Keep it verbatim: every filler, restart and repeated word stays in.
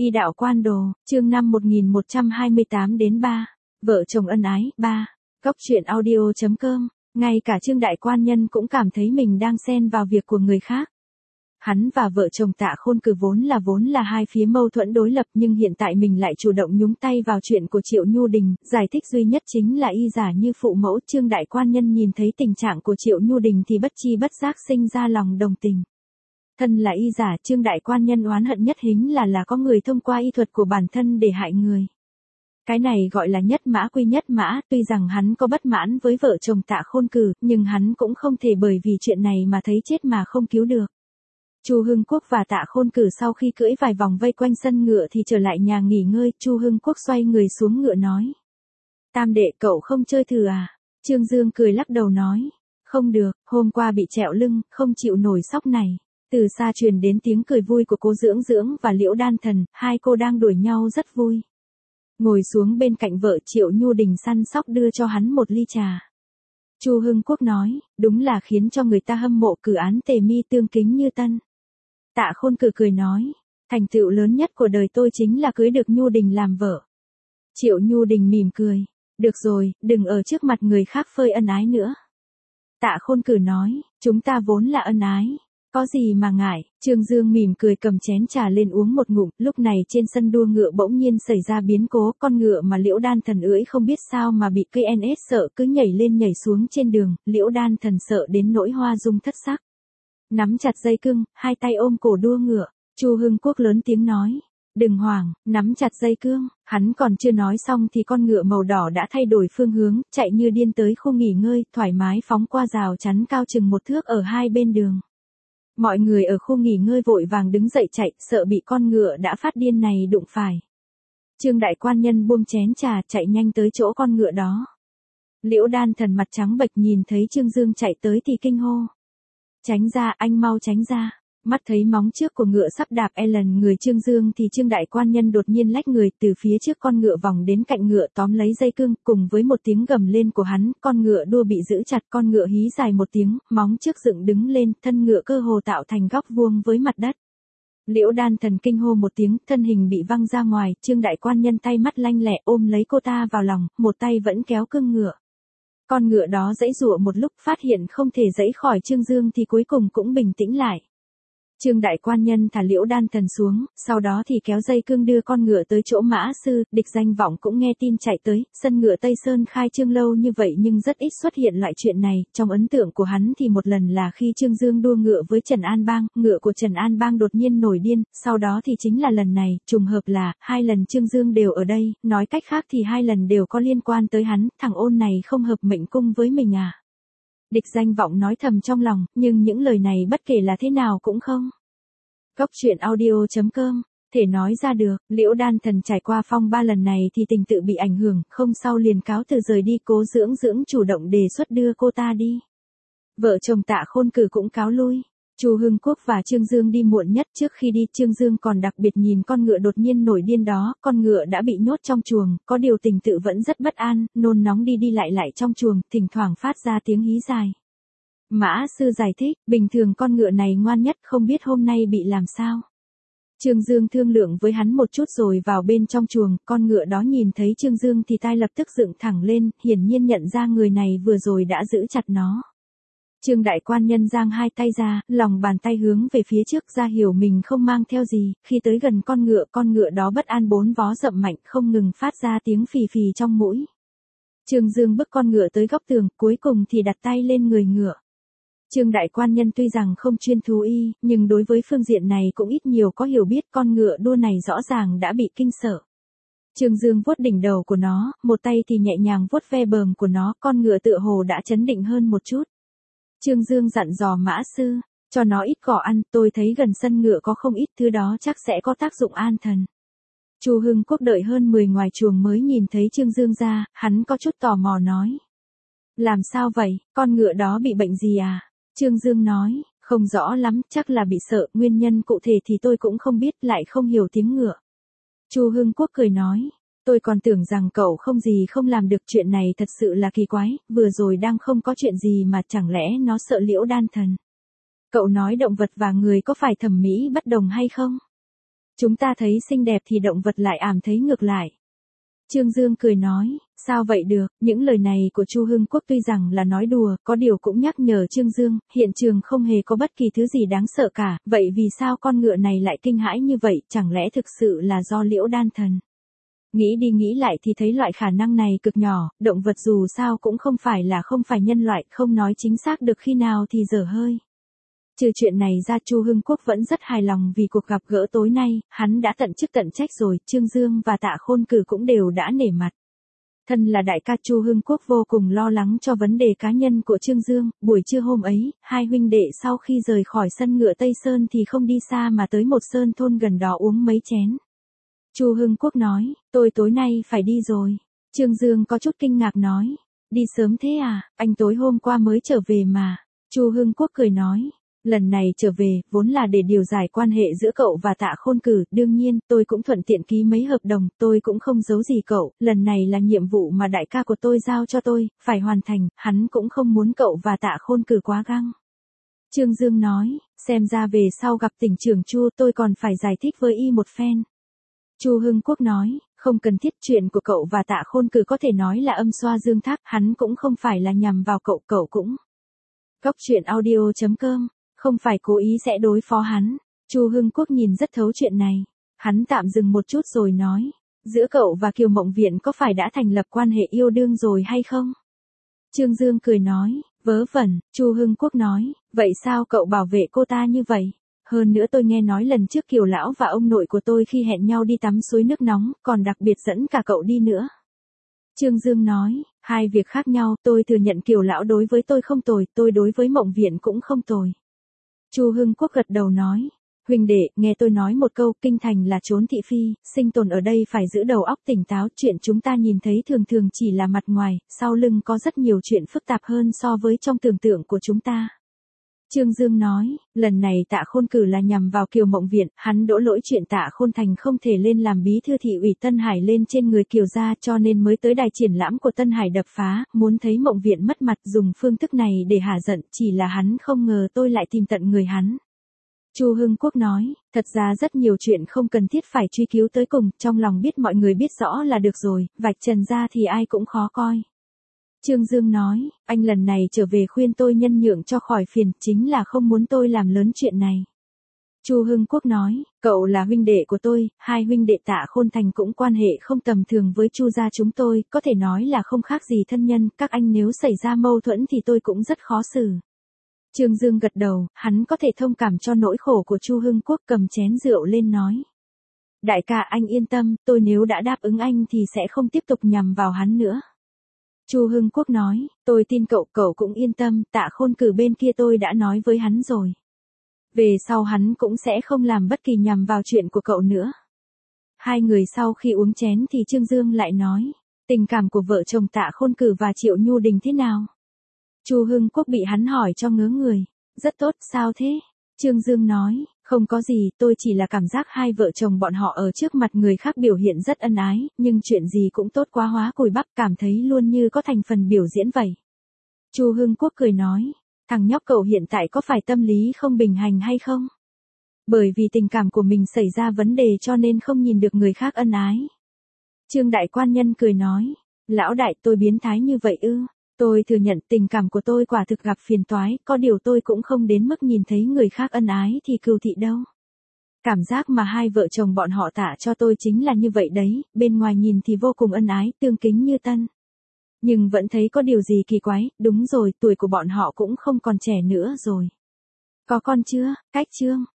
Y đạo quan đồ, chương năm một nghìn một trăm hai mươi tám đến ba. Vợ chồng ân ái, ba. Góc truyện audio chấm com. Ngay cả Trương Đại Quan Nhân cũng cảm thấy mình đang xen vào việc của người khác. Hắn và vợ chồng Tạ Khôn Cử vốn là vốn là hai phía mâu thuẫn đối lập, nhưng hiện tại mình lại chủ động nhúng tay vào chuyện của Triệu Nhu Đình, giải thích duy nhất chính là y giả như phụ mẫu. Trương Đại Quan Nhân nhìn thấy tình trạng của Triệu Nhu Đình thì bất chi bất giác sinh ra lòng đồng tình. Thân là y giả, Trương Đại Quan Nhân oán hận nhất hính là là có người thông qua y thuật của bản thân để hại người. Cái này gọi là nhất mã quy nhất mã, tuy rằng hắn có bất mãn với vợ chồng Tạ Khôn Cử, nhưng hắn cũng không thể bởi vì chuyện này mà thấy chết mà không cứu được. Chu Hưng Quốc và Tạ Khôn Cử sau khi cưỡi vài vòng vây quanh sân ngựa thì trở lại nhà nghỉ ngơi. Chu Hưng Quốc xoay người xuống ngựa nói: Tam đệ, cậu không chơi thử à? Trương Dương cười lắc đầu nói: Không được, hôm qua bị trẹo lưng, không chịu nổi sóc này. Từ xa truyền đến tiếng cười vui của cô Dưỡng Dưỡng và Liễu Đan Thần, hai cô đang đuổi nhau rất vui. Ngồi xuống bên cạnh vợ, Triệu Nhu Đình săn sóc đưa cho hắn một ly trà. Chu Hưng Quốc nói: Đúng là khiến cho người ta hâm mộ, cử án tề mi tương kính như tân. Tạ Khôn Cử cười nói: Thành tựu lớn nhất của đời tôi chính là cưới được Nhu Đình làm vợ. Triệu Nhu Đình mỉm cười: Được rồi, đừng ở trước mặt người khác phơi ân ái nữa. Tạ Khôn Cử nói: Chúng ta vốn là ân ái, có gì mà ngại. Trương Dương mỉm cười cầm chén trà lên uống một ngụm. Lúc này trên sân đua ngựa bỗng nhiên xảy ra biến cố, con ngựa mà Liễu Đan Thần ưỡi không biết sao mà bị cây en ét sợ, cứ nhảy lên nhảy xuống trên đường. Liễu Đan Thần sợ đến nỗi hoa dung thất sắc, nắm chặt dây cương, hai tay ôm cổ đua ngựa. Chu Hưng Quốc lớn tiếng nói: Đừng hoảng, nắm chặt dây cương. Hắn còn chưa nói xong thì con ngựa màu đỏ đã thay đổi phương hướng, chạy như điên tới khu nghỉ ngơi, thoải mái phóng qua rào chắn cao chừng một thước ở hai bên đường. Mọi người ở khu nghỉ ngơi vội vàng đứng dậy chạy, sợ bị con ngựa đã phát điên này đụng phải. Trương Đại Quan Nhân buông chén trà, chạy nhanh tới chỗ con ngựa đó. Liễu Đan Thần mặt trắng bệch nhìn thấy Trương Dương chạy tới thì kinh hô: Tránh ra, anh mau tránh ra. Mắt thấy móng trước của ngựa sắp đạp e lần người Trương Dương thì Trương Đại Quan Nhân đột nhiên lách người từ phía trước con ngựa vòng đến cạnh ngựa, tóm lấy dây cương. Cùng với một tiếng gầm lên của hắn, con ngựa đua bị giữ chặt. Con ngựa hí dài một tiếng, móng trước dựng đứng lên, thân ngựa cơ hồ tạo thành góc vuông với mặt đất. Liễu Đan Thần kinh hô một tiếng, thân hình bị văng ra ngoài. Trương Đại Quan Nhân tay mắt lanh lẹ ôm lấy cô ta vào lòng, một tay vẫn kéo cương ngựa. Con ngựa đó giãy giụa một lúc, phát hiện không thể giãy khỏi Trương Dương thì cuối cùng cũng bình tĩnh lại. Trương Đại Quan Nhân thả Liễu Đan Thần xuống, sau đó thì kéo dây cương đưa con ngựa tới chỗ Mã Sư. Địch Danh Vọng cũng nghe tin chạy tới. Sân ngựa Tây Sơn khai trương lâu như vậy nhưng rất ít xuất hiện loại chuyện này. Trong ấn tượng của hắn thì một lần là khi Trương Dương đua ngựa với Trần An Bang, ngựa của Trần An Bang đột nhiên nổi điên. Sau đó thì chính là lần này, trùng hợp là hai lần Trương Dương đều ở đây, nói cách khác thì hai lần đều có liên quan tới hắn. Thằng ôn này không hợp mệnh cung với mình à? Địch Danh Vọng nói thầm trong lòng, nhưng những lời này bất kể là thế nào cũng không. Góc truyện audio chấm com. Thể nói ra được. Liễu Đan Thần trải qua phong ba lần này thì tình tự bị ảnh hưởng, không sau liền cáo từ rời đi. Cố Dưỡng Dưỡng chủ động đề xuất đưa cô ta đi. Vợ chồng Tạ Khôn Cử cũng cáo lui. Chu Hưng Quốc và Trương Dương đi muộn nhất. Trước khi đi, Trương Dương còn đặc biệt nhìn con ngựa đột nhiên nổi điên đó. Con ngựa đã bị nhốt trong chuồng, có điều tình tự vẫn rất bất an, nôn nóng đi đi lại lại trong chuồng, thỉnh thoảng phát ra tiếng hí dài. Mã Sư giải thích: Bình thường con ngựa này ngoan nhất, không biết hôm nay bị làm sao. Trương Dương thương lượng với hắn một chút rồi vào bên trong chuồng. Con ngựa đó nhìn thấy Trương Dương thì tai lập tức dựng thẳng lên, hiển nhiên nhận ra người này vừa rồi đã giữ chặt nó. Trương Đại Quan Nhân giang hai tay ra, lòng bàn tay hướng về phía trước ra hiểu mình không mang theo gì. Khi tới gần con ngựa, con ngựa đó bất an bốn vó dậm mạnh, không ngừng phát ra tiếng phì phì trong mũi. Trương Dương bức con ngựa tới góc tường, cuối cùng thì đặt tay lên người ngựa. Trương Đại Quan Nhân tuy rằng không chuyên thú y, nhưng đối với phương diện này cũng ít nhiều có hiểu biết. Con ngựa đua này rõ ràng đã bị kinh sợ. Trương Dương vuốt đỉnh đầu của nó, một tay thì nhẹ nhàng vuốt ve bờm của nó. Con ngựa tựa hồ đã chấn định hơn một chút. Trương Dương dặn dò Mã Sư: Cho nó ít cỏ ăn, tôi thấy gần sân ngựa có không ít thứ đó, chắc sẽ có tác dụng an thần. Chu Hưng Quốc đợi hơn mười ngoài chuồng mới nhìn thấy Trương Dương ra, hắn có chút tò mò nói: Làm sao vậy, con ngựa đó bị bệnh gì à? Trương Dương nói: Không rõ lắm, chắc là bị sợ, nguyên nhân cụ thể thì tôi cũng không biết, lại không hiểu tiếng ngựa. Chu Hưng Quốc cười nói: Tôi còn tưởng rằng cậu không gì không làm được, chuyện này thật sự là kỳ quái, vừa rồi đang không có chuyện gì mà chẳng lẽ nó sợ Liễu Đan Thần. Cậu nói động vật và người có phải thẩm mỹ bất đồng hay không? Chúng ta thấy xinh đẹp thì động vật lại ảm thấy ngược lại. Trương Dương cười nói, sao vậy được, những lời này của Chu Hưng Quốc tuy rằng là nói đùa, có điều cũng nhắc nhở Trương Dương, hiện trường không hề có bất kỳ thứ gì đáng sợ cả, vậy vì sao con ngựa này lại kinh hãi như vậy, chẳng lẽ thực sự là do Liễu Đan Thần? Nghĩ đi nghĩ lại thì thấy loại khả năng này cực nhỏ, động vật dù sao cũng không phải là không phải nhân loại, không nói chính xác được khi nào thì dở hơi. Trừ chuyện này ra, Chu Hưng Quốc vẫn rất hài lòng vì cuộc gặp gỡ tối nay, hắn đã tận chức tận trách rồi, Trương Dương và Tạ Khôn Cử cũng đều đã nể mặt. Thân là đại ca, Chu Hưng Quốc vô cùng lo lắng cho vấn đề cá nhân của Trương Dương, buổi trưa hôm ấy, hai huynh đệ sau khi rời khỏi sân ngựa Tây Sơn thì không đi xa mà tới một sơn thôn gần đó uống mấy chén. Chu Hưng Quốc nói, tôi tối nay phải đi rồi. Trương Dương có chút kinh ngạc nói, đi sớm thế à, anh tối hôm qua mới trở về mà. Chu Hưng Quốc cười nói, lần này trở về, vốn là để điều giải quan hệ giữa cậu và Tạ Khôn Cử, đương nhiên, tôi cũng thuận tiện ký mấy hợp đồng, tôi cũng không giấu gì cậu, lần này là nhiệm vụ mà đại ca của tôi giao cho tôi, phải hoàn thành, hắn cũng không muốn cậu và Tạ Khôn Cử quá găng. Trương Dương nói, xem ra về sau gặp tỉnh trưởng Chu tôi còn phải giải thích với y một phen. Chu Hưng Quốc nói, không cần thiết, chuyện của cậu và Tạ Khôn Cử có thể nói là âm xoa dương thác, hắn cũng không phải là nhằm vào cậu, cậu cũng. Góc truyện audio chấm com, không phải cố ý sẽ đối phó hắn. Chu Hưng Quốc nhìn rất thấu chuyện này. Hắn tạm dừng một chút rồi nói, giữa cậu và Kiều Mộng Viện có phải đã thành lập quan hệ yêu đương rồi hay không? Trương Dương cười nói, vớ vẩn. Chu Hưng Quốc nói, vậy sao cậu bảo vệ cô ta như vậy? Hơn nữa tôi nghe nói lần trước Kiều lão và ông nội của tôi khi hẹn nhau đi tắm suối nước nóng, còn đặc biệt dẫn cả cậu đi nữa. Trương Dương nói, hai việc khác nhau, tôi thừa nhận Kiều lão đối với tôi không tồi, tôi đối với Mộng Viện cũng không tồi. Chu Hưng Quốc gật đầu nói, huynh đệ, nghe tôi nói một câu, kinh thành là chốn thị phi, sinh tồn ở đây phải giữ đầu óc tỉnh táo, chuyện chúng ta nhìn thấy thường thường chỉ là mặt ngoài, sau lưng có rất nhiều chuyện phức tạp hơn so với trong tưởng tượng của chúng ta. Trương Dương nói, lần này Tạ Khôn Cử là nhằm vào Kiều Mộng Viện, hắn đổ lỗi chuyện Tạ Khôn Thành không thể lên làm bí thư thị ủy Tân Hải lên trên người Kiều gia cho nên mới tới đài triển lãm của Tân Hải đập phá, muốn thấy Mộng Viện mất mặt, dùng phương thức này để hả giận, chỉ là hắn không ngờ tôi lại tìm tận người hắn. Chu Hưng Quốc nói, thật ra rất nhiều chuyện không cần thiết phải truy cứu tới cùng, trong lòng biết mọi người biết rõ là được rồi, vạch trần ra thì ai cũng khó coi. Trương Dương nói, anh lần này trở về khuyên tôi nhân nhượng cho khỏi phiền, chính là không muốn tôi làm lớn chuyện này. Chu Hưng Quốc nói, cậu là huynh đệ của tôi, hai huynh đệ Tạ Khôn Thành cũng quan hệ không tầm thường với Chu gia chúng tôi, có thể nói là không khác gì thân nhân, các anh nếu xảy ra mâu thuẫn thì tôi cũng rất khó xử. Trương Dương gật đầu, hắn có thể thông cảm cho nỗi khổ của Chu Hưng Quốc, cầm chén rượu lên nói. Đại ca anh yên tâm, tôi nếu đã đáp ứng anh thì sẽ không tiếp tục nhằm vào hắn nữa. Chu Hưng Quốc nói, tôi tin cậu, cậu cũng yên tâm, Tạ Khôn Cử bên kia tôi đã nói với hắn rồi. Về sau hắn cũng sẽ không làm bất kỳ nhằm vào chuyện của cậu nữa. Hai người sau khi uống chén thì Trương Dương lại nói, tình cảm của vợ chồng Tạ Khôn Cử và Triệu Nhu Đình thế nào? Chu Hưng Quốc bị hắn hỏi cho ngớ người, rất tốt, sao thế? Trương Dương nói, không có gì, tôi chỉ là cảm giác hai vợ chồng bọn họ ở trước mặt người khác biểu hiện rất ân ái, nhưng chuyện gì cũng tốt quá hóa cùi bắp, cảm thấy luôn như có thành phần biểu diễn vậy. Chu Hưng Quốc cười nói, thằng nhóc cậu hiện tại có phải tâm lý không bình hành hay không? Bởi vì tình cảm của mình xảy ra vấn đề cho nên không nhìn được người khác ân ái. Trương Đại Quan Nhân cười nói, lão đại tôi biến thái như vậy ư? Tôi thừa nhận tình cảm của tôi quả thực gặp phiền toái, có điều tôi cũng không đến mức nhìn thấy người khác ân ái thì cừu thị đâu. Cảm giác mà hai vợ chồng bọn họ tả cho tôi chính là như vậy đấy, bên ngoài nhìn thì vô cùng ân ái, tương kính như tân. Nhưng vẫn thấy có điều gì kỳ quái, đúng rồi, tuổi của bọn họ cũng không còn trẻ nữa rồi. Có con chưa, cách chương.